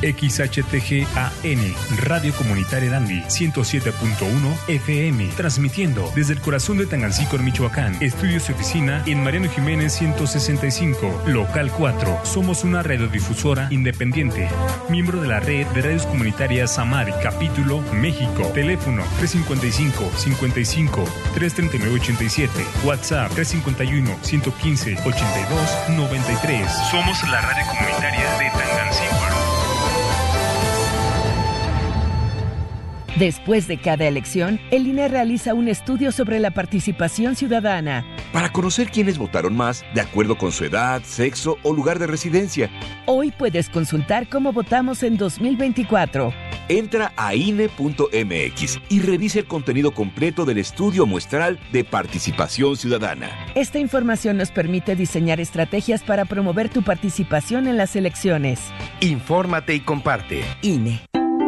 XHTGAN, Radio Comunitaria Erandi, 107.1 FM, transmitiendo desde el corazón de Tangancícuaro, Michoacán. Estudios y oficina en Mariano Jiménez 165, local 4. Somos una radiodifusora independiente, miembro de la red de radios comunitarias AMARI, capítulo México. Teléfono 355-55-339-87, WhatsApp 351-115-82-93. Somos la radio comunitaria de Tangancícuaro. Después de cada elección, el INE realiza un estudio sobre la participación ciudadana. Para conocer quiénes votaron más, de acuerdo con su edad, sexo o lugar de residencia. Hoy puedes consultar cómo votamos en 2024. Entra a INE.mx y revisa el contenido completo del estudio muestral de participación ciudadana. Esta información nos permite diseñar estrategias para promover tu participación en las elecciones. Infórmate y comparte. INE.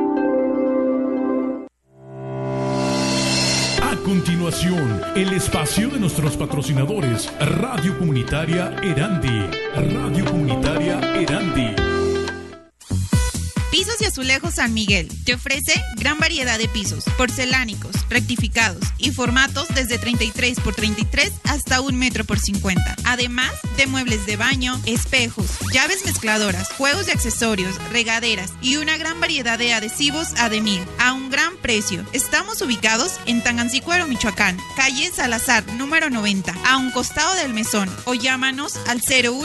A continuación, el espacio de nuestros patrocinadores, Radio Comunitaria Erandi. Radio Comunitaria Erandi. Pisos y Azulejos San Miguel te ofrece gran variedad de pisos, porcelánicos, rectificados y formatos desde 33 por 33 hasta 1 metro por 50. Además de muebles de baño, espejos, llaves mezcladoras, juegos de accesorios, regaderas y una gran variedad de adhesivos Ademir a un gran precio. Estamos ubicados en Tangancícuaro, Michoacán, calle Salazar, número 90, a un costado del mesón, o llámanos al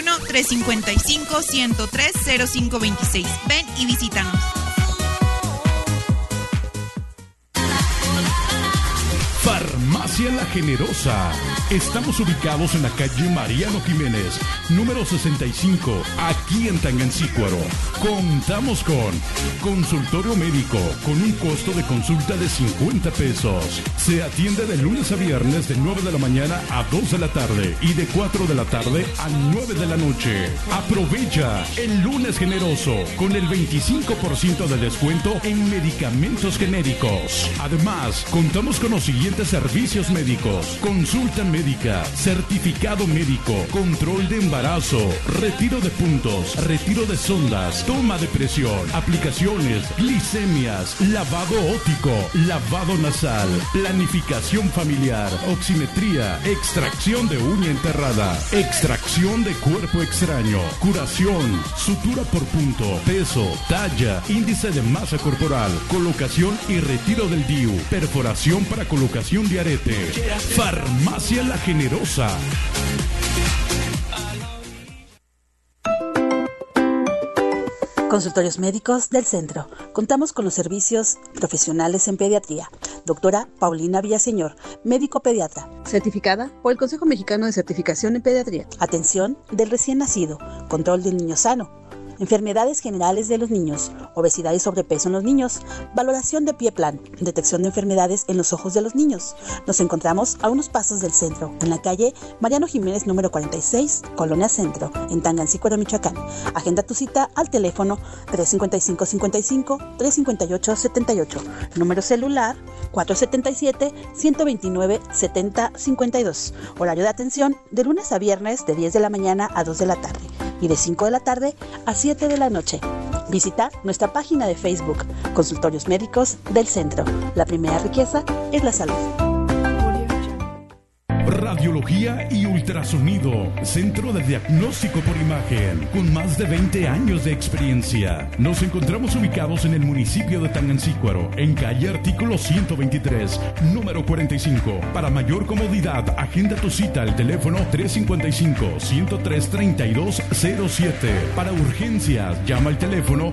01-355-103-0526. Ven y visítanos. Farmacia La Generosa. Estamos ubicados en la calle Mariano Jiménez, número 65, aquí en Tangancícuaro. Contamos con consultorio médico con un costo de consulta de 50 pesos. Se atiende de lunes a viernes de 9 de la mañana a 2 de la tarde y de 4 de la tarde a 9 de la noche. Aprovecha el lunes generoso con el 25% de descuento en medicamentos genéricos. Además, contamos con los siguientes servicios médicos: consulta médica, certificado médico, control de embarazo, retiro de puntos, retiro de sondas, toma de presión, aplicaciones, glicemias, lavado óptico, lavado nasal, planificación familiar, oximetría, extracción de uña enterrada, extracción de cuerpo extraño, curación, sutura por punto, peso, talla, índice de masa corporal, colocación y retiro del DIU, perforación para colocación de arete. Farmacia La Generosa. Consultorios médicos del centro. Contamos con los servicios profesionales en pediatría. Doctora Paulina Villaseñor, médico pediatra. Certificada por el Consejo Mexicano de Certificación en Pediatría. Atención del recién nacido. Control del niño sano. Enfermedades generales de los niños, obesidad y sobrepeso en los niños, valoración de pie plan, detección de enfermedades en los ojos de los niños. Nos encontramos a unos pasos del centro, en la calle Mariano Jiménez número 46, Colonia Centro, en Tangancícuaro, Michoacán. Agenda tu cita al teléfono 355-55-358-78, número celular 477-129-7052. Horario de atención de lunes a viernes de 10 de la mañana a 2 de la tarde y de 5 de la tarde a 7 de la noche. Visita nuestra página de Facebook, Consultorios Médicos del Centro. La primera riqueza es la salud. Radiología y ultrasonido, centro de diagnóstico por imagen, con más de 20 años de experiencia. Nos encontramos ubicados en el municipio de Tangancícuaro, en calle Artículo 123, número 45. Para mayor comodidad, agenda tu cita al teléfono 355-103-3207. Para urgencias, llama al teléfono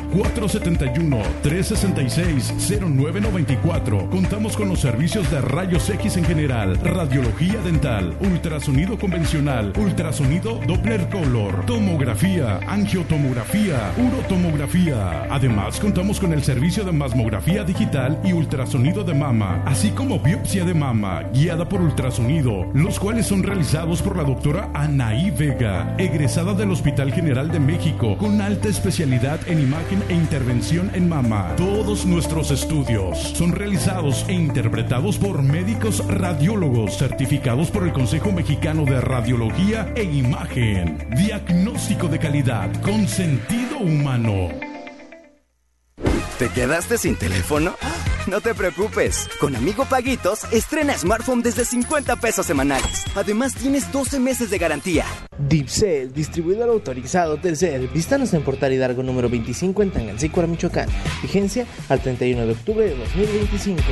471-366-0994. Contamos con los servicios de rayos X en general, radiología dental, ultrasonido convencional, ultrasonido Doppler Color, tomografía, angiotomografía, urotomografía. Además, contamos con el servicio de mamografía digital y ultrasonido de mama, así como biopsia de mama, guiada por ultrasonido, los cuales son realizados por la doctora Anaí Vega, egresada del Hospital General de México, con alta especialidad en imagen e intervención en mama. Todos nuestros estudios son realizados e interpretados por médicos radiólogos certificados por el Consejo Mexicano de Radiología e Imagen. Diagnóstico de calidad con sentido humano. ¿Te quedaste sin teléfono? No te preocupes. Con Amigo Paguitos, estrena smartphone desde 50 pesos semanales. Además, tienes 12 meses de garantía. Dipcel, distribuidor autorizado Telcel. Visítanos en Portal Hidalgo número 25 en Tangancícuaro, Michoacán. Vigencia al 31 de octubre de 2025.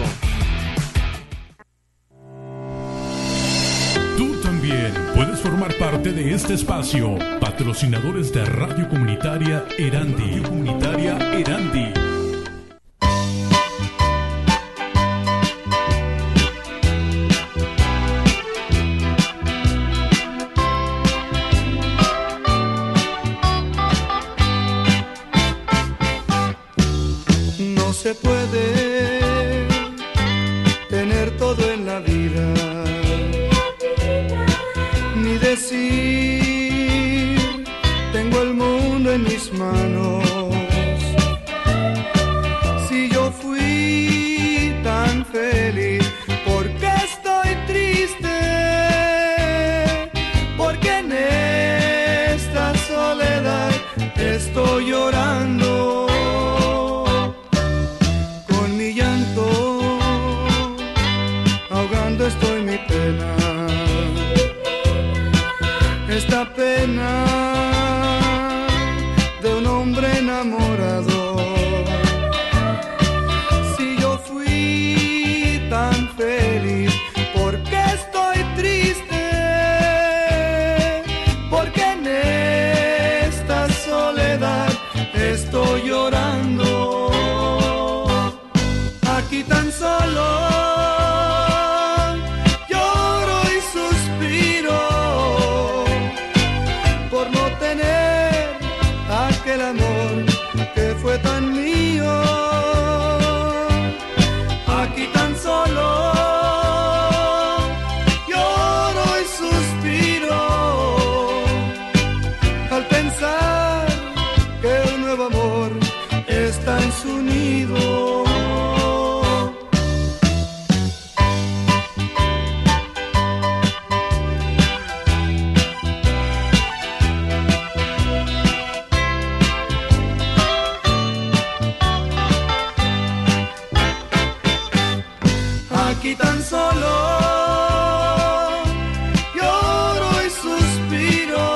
Tú también puedes formar parte de este espacio. Patrocinadores de Radio Comunitaria Erandi. No se puede tener todo en la vida, ni decir tengo el mundo en mis manos. Si yo fui tan feliz, ¿por qué estoy triste? Porque en esta soledad estoy llorando. Estoy mi pena, esta pena de un hombre enamorado. Si yo fui tan feliz, ¿por qué estoy triste? Porque en esta soledad estoy llorando. Aquí tan solo el amor que fue tan mío. Aquí tan solo lloro y suspiro al pensar que un nuevo amor está en su nido. Aquí tan solo lloro y suspiro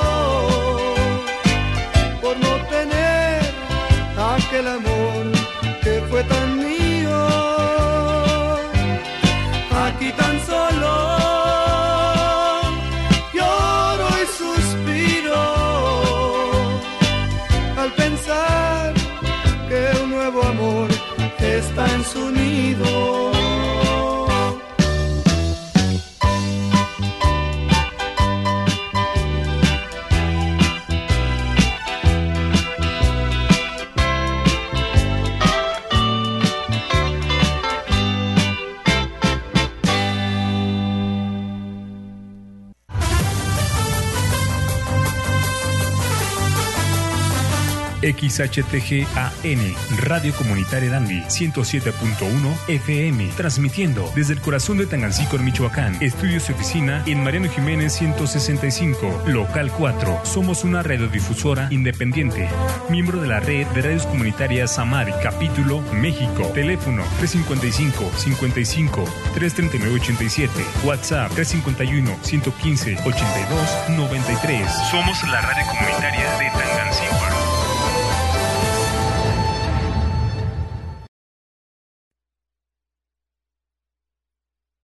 por no tener aquel amor que fue tan mío. Aquí tan solo lloro y suspiro al pensar que un nuevo amor está en su nido. XHTGAN, Radio Comunitaria Erandi, 107.1 FM, transmitiendo desde el corazón de Tangancícuaro, Michoacán. Estudios y oficina en Mariano Jiménez 165, local 4. Somos una radiodifusora independiente, miembro de la red de radios comunitarias Samari, capítulo México. Teléfono 355-55-339-87, WhatsApp 351-115-82-93. Somos la radio comunitaria de